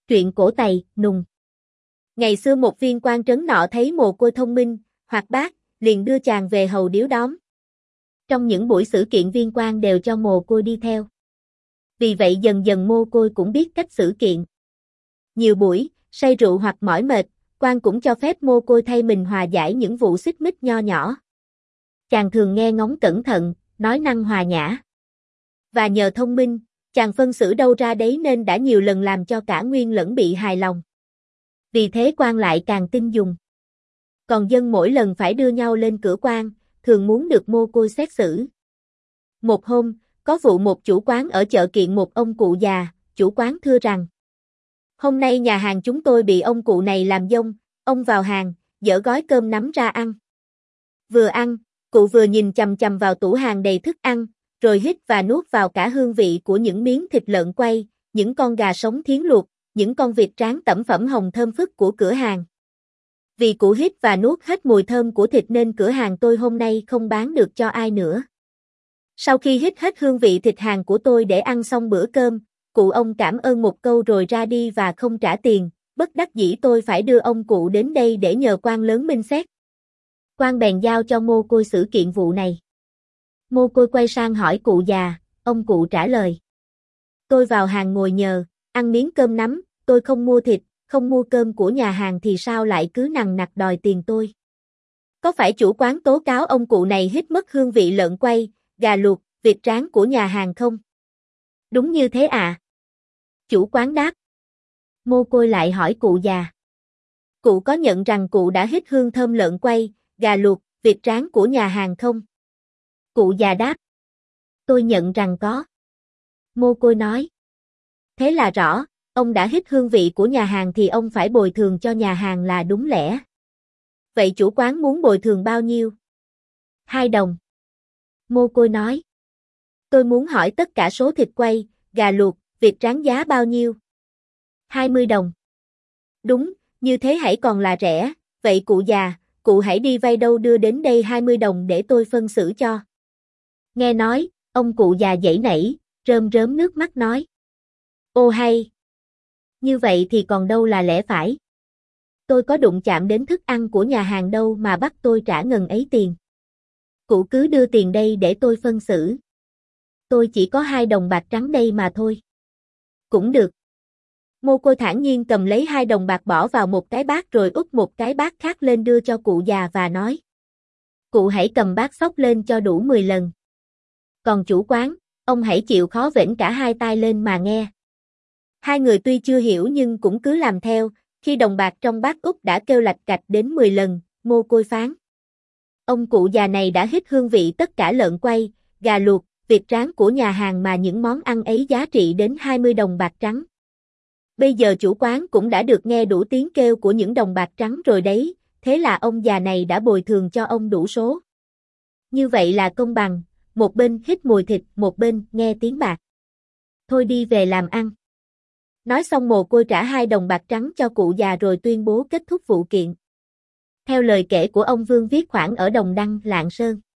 Truyện cổ Tày, Nùng. Ngày xưa một viên quan trấn nọ thấy mồ côi thông minh, hoạt bát, liền đưa chàng về hầu điếu đóm. Trong những buổi xử kiện viên quan đều cho mồ côi đi theo. Vì vậy dần dần mồ côi cũng biết cách xử kiện. Nhiều buổi, say rượu hoặc mỏi mệt, quan cũng cho phép mồ côi thay mình hòa giải những vụ xích mích nho nhỏ. Chàng thường nghe ngóng cẩn thận, nói năng hòa nhã. Và nhờ thông minh, chàng phân xử đâu ra đấy nên đã nhiều lần làm cho cả nguyên lẫn bị hài lòng. Vì thế quan lại càng tin dùng. Còn dân mỗi lần phải đưa nhau lên cửa quan, thường muốn được mồ côi xét xử. Một hôm, có vụ một chủ quán ở chợ kiện một ông cụ già, chủ quán thưa rằng: hôm nay nhà hàng chúng tôi bị ông cụ này làm dông, ông vào hàng, dỡ gói cơm nắm ra ăn. Vừa ăn, cụ vừa nhìn chằm chằm vào tủ hàng đầy thức ăn, rồi hít và nuốt vào cả hương vị của những miếng thịt lợn quay, những con gà sống thiến luộc, những con vịt tráng tẩm phẩm hồng thơm phức của cửa hàng. Vì cụ hít và nuốt hết mùi thơm của thịt nên cửa hàng tôi hôm nay không bán được cho ai nữa. Sau khi hít hết hương vị thịt hàng của tôi để ăn xong bữa cơm, cụ ông cảm ơn một câu rồi ra đi và không trả tiền, bất đắc dĩ tôi phải đưa ông cụ đến đây để nhờ quan lớn minh xét. Quan bèn giao cho mồ côi xử kiện vụ này. Mồ côi quay sang hỏi cụ già, ông cụ trả lời: tôi vào hàng ngồi nhờ, ăn miếng cơm nắm, tôi không mua thịt, không mua cơm của nhà hàng thì sao lại cứ nằng nặc đòi tiền tôi? Có phải chủ quán tố cáo ông cụ này hít mất hương vị lợn quay, gà luộc, vịt tráng của nhà hàng không? Đúng như thế à? Chủ quán đáp. Mồ côi lại hỏi cụ già: cụ có nhận rằng cụ đã hít hương thơm lợn quay, gà luộc, vịt tráng của nhà hàng không? Cụ già đáp. Tôi nhận rằng có. Mồ côi nói. Thế là rõ, ông đã hít hương vị của nhà hàng thì ông phải bồi thường cho nhà hàng là đúng lẽ. Vậy chủ quán muốn bồi thường bao nhiêu? 2 đồng. Mồ côi nói. Tôi muốn hỏi tất cả số thịt quay, gà luộc, vịt tráng giá bao nhiêu? 20 đồng. Đúng, như thế hãy còn là rẻ, vậy cụ già, cụ hãy đi vay đâu đưa đến đây 20 đồng để tôi phân xử cho. Nghe nói, ông cụ già giãy nảy, rơm rớm nước mắt nói. Ô hay! Như vậy thì còn đâu là lẽ phải. Tôi có đụng chạm đến thức ăn của nhà hàng đâu mà bắt tôi trả ngần ấy tiền. Cụ cứ đưa tiền đây để tôi phân xử. Tôi chỉ có 2 đồng bạc trắng đây mà thôi. Cũng được. Mồ côi thản nhiên cầm lấy 2 đồng bạc bỏ vào một cái bát rồi úp một cái bát khác lên đưa cho cụ già và nói. Cụ hãy cầm bát xốc lên cho đủ 10 lần. Còn chủ quán, ông hãy chịu khó vểnh cả 2 tay lên mà nghe. Hai người tuy chưa hiểu nhưng cũng cứ làm theo, khi đồng bạc trong bát úp đã kêu lạch cạch đến 10 lần, mồ côi phán. Ông cụ già này đã hít hương vị tất cả lợn quay, gà luộc, vịt tráng của nhà hàng mà những món ăn ấy giá trị đến 20 đồng bạc trắng. Bây giờ chủ quán cũng đã được nghe đủ tiếng kêu của những đồng bạc trắng rồi đấy, thế là ông già này đã bồi thường cho ông đủ số. Như vậy là công bằng, một bên hít mùi thịt, một bên nghe tiếng bạc. Thôi đi về làm ăn. Nói xong mồ côi trả 2 đồng bạc trắng cho cụ già rồi tuyên bố kết thúc vụ kiện. Theo lời kể của ông Vương Viết Khoản ở Đồng Đăng, Lạng Sơn.